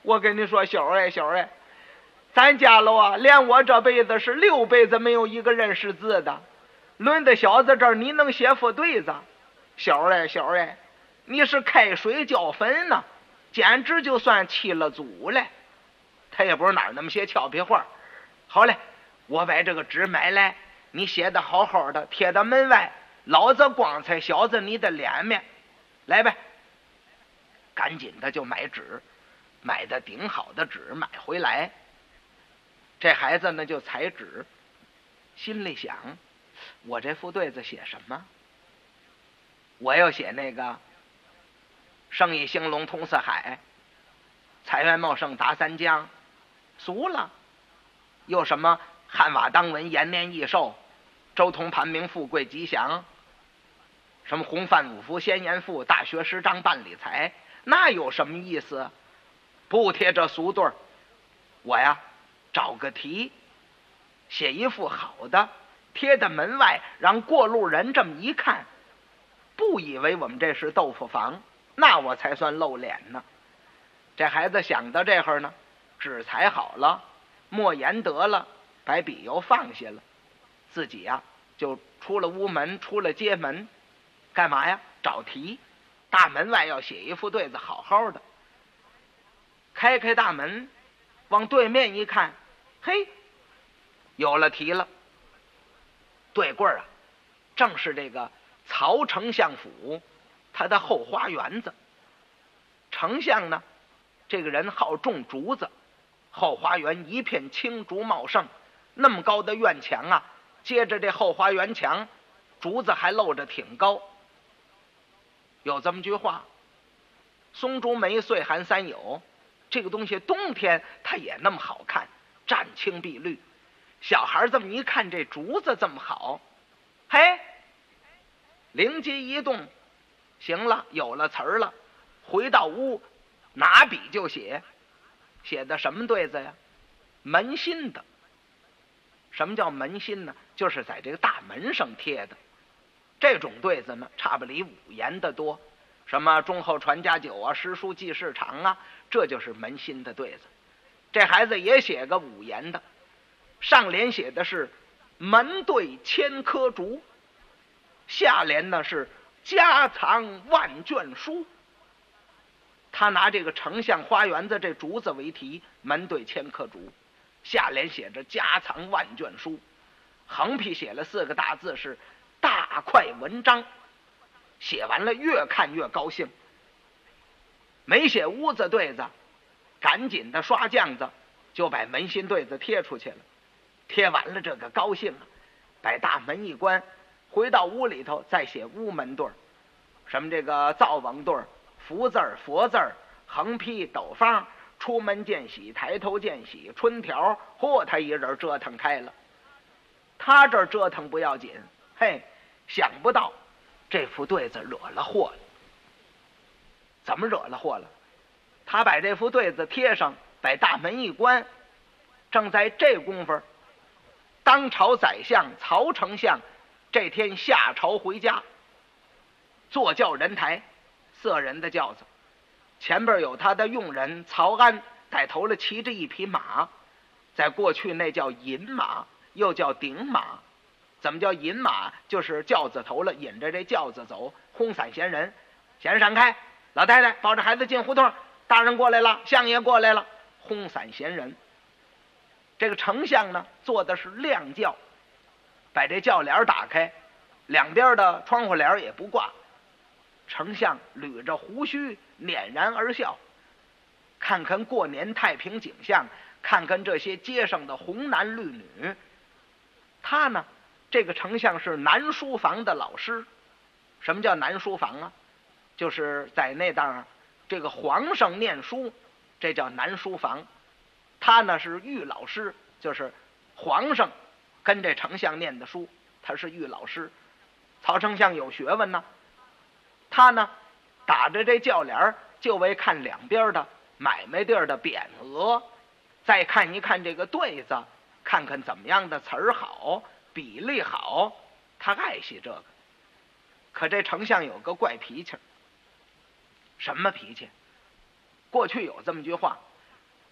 我跟你说，小儿哎，咱家喽啊，连我这辈子是6辈子没有一个认识字的，轮到小子这儿，你能写副对子？小儿哎，你是开水浇坟呢，简直就算弃了祖了。他也不是哪儿那么些俏皮话。好嘞，我把这个纸买来，你写的好好的，贴到门外，老子光彩小子你的脸面。来呗，赶紧的就买纸，买的顶好的纸买回来。这孩子呢就裁纸，心里想，我这副对子写什么？我要写那个生意兴隆通四海，财源茂盛达三江，俗了。又什么汉瓦当文延年益寿，周通盘明富贵吉祥，什么洪范五福先言富，大学诗章办理财，那有什么意思？不贴这俗对儿，我呀找个题，写一副好的，贴在门外，让过路人这么一看，不以为我们这是豆腐坊，那我才算露脸呢。这孩子想到这会儿呢，纸裁好了，墨研得了，把笔又放下了，自己呀就出了屋门，出了街门，干嘛呀？找题。大门外要写一副对子，好好的。开大门，往对面一看，嘿，有了题了。对柜啊，正是这个曹丞相府他的后花园子。丞相呢，这个人好种竹子，后花园一片青竹茂盛，那么高的院墙啊，接着这后花园墙，竹子还露着挺高。有这么句话，松竹梅岁寒三友，这个东西冬天它也那么好看，湛青碧绿。小孩这么一看，这竹子这么好，嘿，灵机一动，行了，有了词儿了，回到屋拿笔就写。写的什么对子呀？门心的。什么叫门心呢？就是在这个大门上贴的。这种对子呢，差不离5言的多，什么忠厚传家久啊，诗书记事长啊，这就是门心的对子。这孩子也写个5言的，上联写的是门对千棵竹，下联呢是家藏万卷书。他拿这个丞相花园子这竹子为题，门对千棵竹，下联写着家藏万卷书，横批写了4个大字是大块文章。写完了越看越高兴。没写屋子对子，赶紧的刷浆子，就把门心对子贴出去了。贴完了这个高兴啊，把大门一关，回到屋里头再写屋门对儿，什么这个灶王对儿，福字儿佛字儿，横批斗方，出门见喜，抬头见喜，春条，嚯，他一人折腾开了。他这折腾不要紧，嘿，想不到这副对子惹了祸了。怎么惹了祸了？他把这副对子贴上，把大门一关，正在这功夫，当朝宰相曹丞相这天下朝回家，坐轿人台，4人的轿子，前边有他的佣人曹安，带头了骑着一匹马，在过去那叫引马，又叫顶马。怎么叫引马？就是轿子头了，引着这轿子走，轰散闲人。闲人闪开，老太太抱着孩子进胡同，大人过来了，相爷过来了，轰散闲人。这个丞相呢，坐的是亮轿，把这轿帘打开，两边的窗户帘也不挂。丞相捋着胡须，蔫然而笑，看看过年太平景象，看看这些街上的红男绿女。他呢，这个丞相是南书房的老师。什么叫南书房啊？就是在那档这个皇上念书，这叫南书房。他呢是御老师，就是皇上跟这丞相念的书，他是御老师。曹丞相有学问呢，他呢打着这轿帘，就为看两边的买卖地儿的匾额，再看一看这个对子，看看怎么样的词儿好，比例好，他爱惜这个。可这丞相有个怪脾气。什么脾气？过去有这么句话，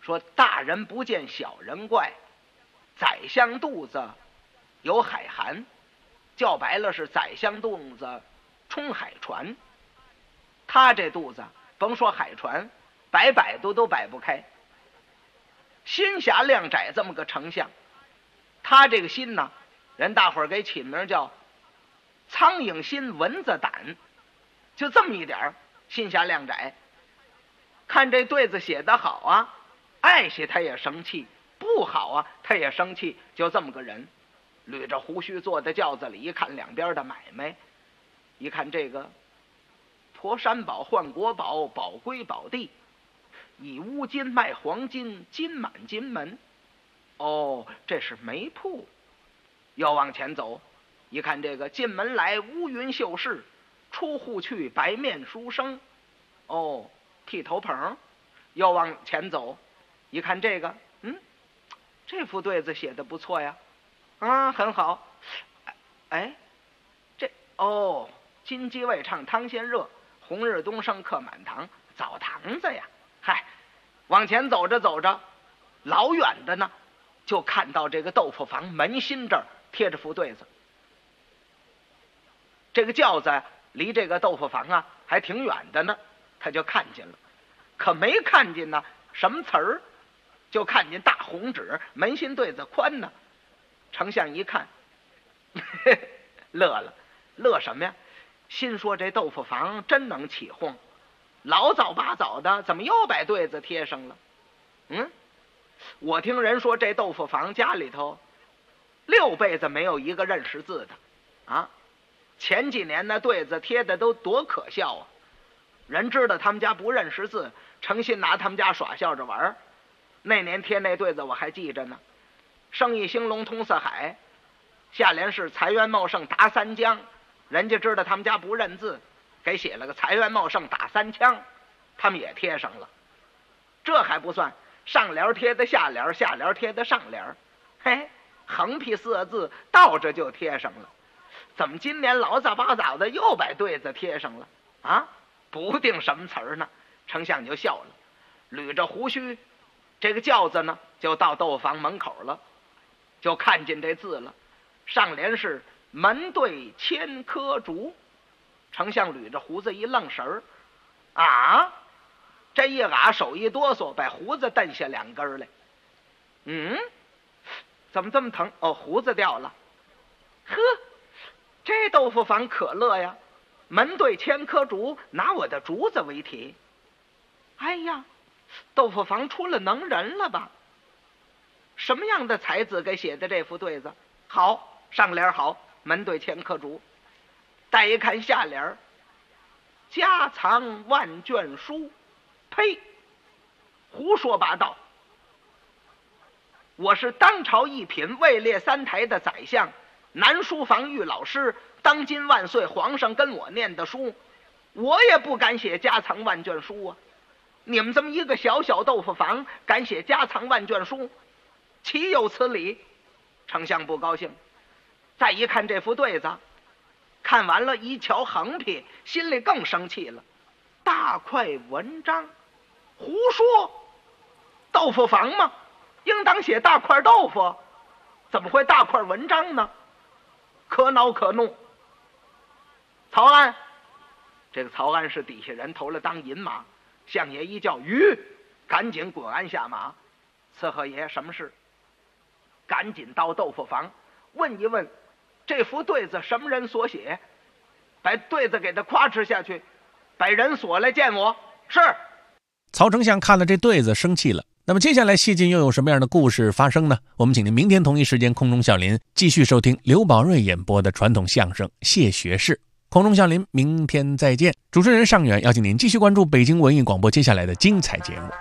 说大人不见小人怪，宰相肚子有海寒，叫白了是宰相肚子冲海船。他这肚子甭说海船，摆摆都摆不开。心狭量窄这么个丞相，他这个心呢，人大伙儿给起名叫苍蝇心蚊子胆，就这么一点儿心狭量窄。看这对子写得好啊，爱惜他也生气，不好啊他也生气，就这么个人。捋着胡须坐在轿子里，一看两边的买卖，一看这个驮山宝换国宝，宝归宝地，以乌金卖黄金，金满金门。哦，这是煤铺。要往前走，一看这个进门来乌云绣饰，出户去白面书生。哦，剃头棚。要往前走，一看这个，这副对子写的不错呀，啊，很好。哎，这金鸡未唱汤先热，红日东升客满堂，澡堂子呀。嗨，往前走着走着，老远的呢，就看到这个豆腐房门心这儿贴着副对子。这个轿子离这个豆腐房啊还挺远的呢，他就看见了，可没看见呢什么词儿，就看见大红纸，门心对子宽呢。丞相一看乐了，乐什么呀？心说这豆腐房真能起哄，老早八早的怎么又把对子贴上了？我听人说这豆腐房家里头6辈子没有一个认识字的啊。前几年那对子贴的都多可笑啊，人知道他们家不认识字，诚心拿他们家耍笑着玩。那年贴那对子我还记着呢，生意兴隆通四海，下联是财源茂盛达三江，人家知道他们家不认字，给写了个财源茂盛打3枪，他们也贴上了。这还不算，上联贴的下联，下联贴的上联，嘿，横批4个字倒着就贴上了。怎么今年老早八早的又把对子贴上了啊？不定什么词儿呢。丞相就笑了，捋着胡须，这个轿子呢就到豆腐房门口了，就看见这字了。上联是门对千棵竹。丞相捋着胡子一愣神儿，啊，这一嘎手一哆嗦，把胡子蹬下2根来。怎么这么疼？哦，胡子掉了。呵，这豆腐房可乐呀，门对千棵竹，拿我的竹子为题。哎呀，豆腐房出了能人了吧？什么样的才子给写的这副对子？好，上联好，门对千棵竹。再一看下联，家藏万卷书。呸，胡说八道！我是当朝一品，位列3台的宰相，南书房御老师，当今万岁皇上跟我念的书，我也不敢写家藏万卷书啊！你们这么一个小小豆腐房，敢写家藏万卷书，岂有此理！丞相不高兴。再一看这副对子，看完了一瞧横批，心里更生气了。大块文章，胡说！豆腐房吗？应当写大块豆腐，怎么会大块文章呢？可恼可怒。曹安，这个曹安是底下人投了当银马，相爷一叫吁，赶紧滚鞍下马。伺候爷什么事？赶紧到豆腐房问一问，这幅对子什么人所写？把对子给他夸哧下去，把人锁来见我。是。 曹丞相看了这对子生气了。那么接下来谢晋又有什么样的故事发生呢？我们请您明天同一时间空中笑林继续收听刘宝瑞演播的传统相声《谢学士》。空中笑林，明天再见。主持人尚远邀请您继续关注北京文艺广播接下来的精彩节目，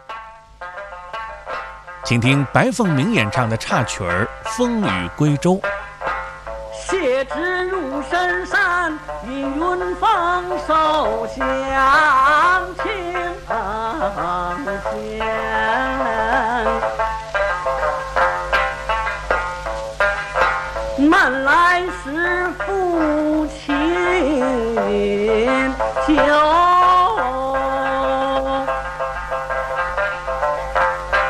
请听白凤鸣演唱的插曲儿《风雨归舟》。 谢之入深山，云云放手向前慢来时父亲酒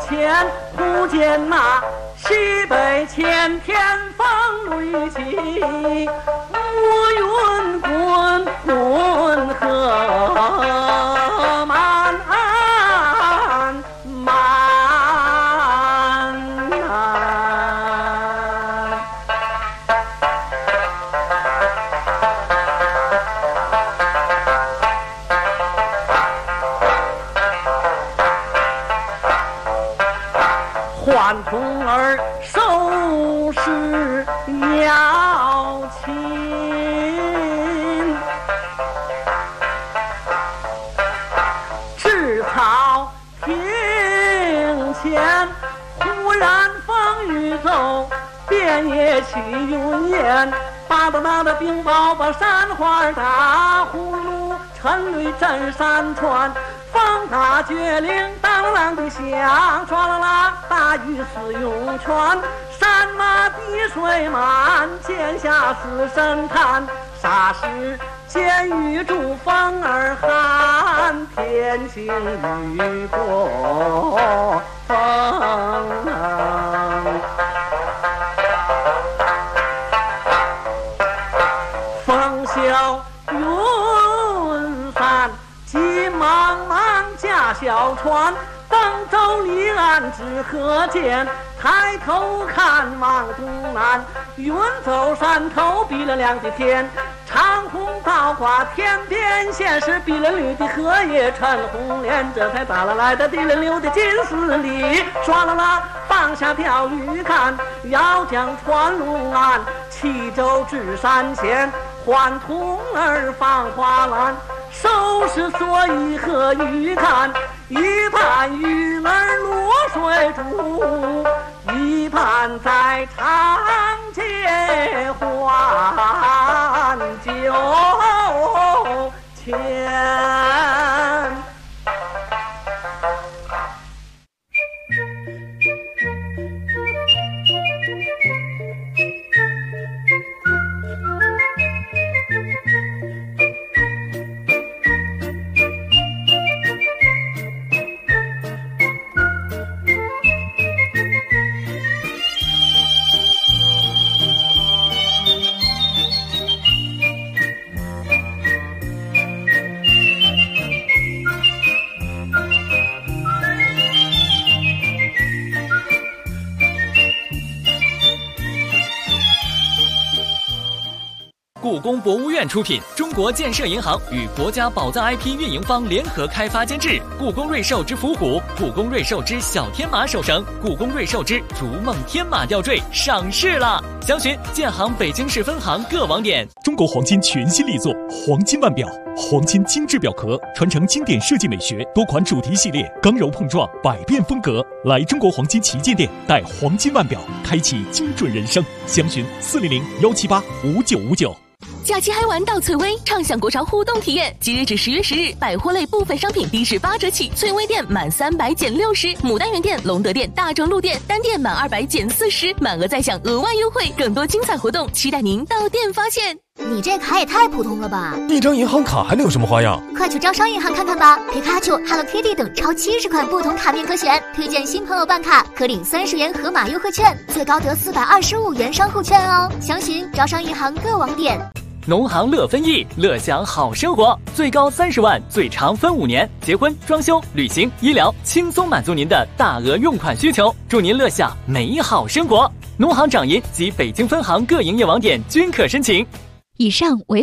前，忽见那西北前天风雷起，乌云滚滚河漫漫。唤童儿收拾要亲，至草亭前，忽然风雨骤，遍野起云烟。巴达达的冰雹把山花打，呼噜沉雷震山川。风大绝岭，当啷的响，唰啦啦，大雨似涌泉。山马滴水满，涧下死神叹。霎时间雨住风儿寒，天晴雨过风浪。风消云散，急忙忙驾小船，登舟离岸至河间。抬头看望东南，云走山头，碧了亮的天。长虹倒挂天边线，是碧了绿的荷叶衬红莲。这才打了来的滴溜溜的金丝里，唰啦啦放下钓鱼竿，要将船入岸，弃舟至山前。唤童儿放花篮，收拾蓑衣和鱼竿，一盘鱼儿落水煮，一盘在长街换酒钱。 故宫博物院出品，中国建设银行与国家宝藏 IP 运营方联合开发监制。故宫瑞兽之伏虎、故宫瑞兽之小天马手绳、故宫瑞兽之逐梦天马吊坠上市了，详询建行北京市分行各网点。 中国黄金全新力作黄金腕表，黄金精致表壳，传承经典设计美学，多款主题系列，刚柔碰撞，百变风格。来中国黄金旗舰店，带黄金腕表，开启精准人生。详询400-178-5959。 假期嗨玩到翠微，畅享国潮互动体验。即日至10月10日，百货类部分商品低至8折起，翠微店满300减60，牡丹园店、隆德店、大众路店单店满200减40，满额再享额外优惠。更多精彩活动，期待您到店发现。 你这卡也太普通了吧！ 一张银行卡还能有什么花样？ 快去招商银行看看吧！皮卡丘、Hello Kitty 等超70款不同卡面可选，推荐新朋友办卡可领30元盒马优惠券，最高得425元商户券哦。详询招商银行各网点。 农行乐分益，乐享好生活，最高30万，最长分5年，结婚、装修、旅行、医疗，轻松满足您的大额用款需求，祝您乐享美好生活。农行掌银及北京分行各营业网点均可申请。 以上为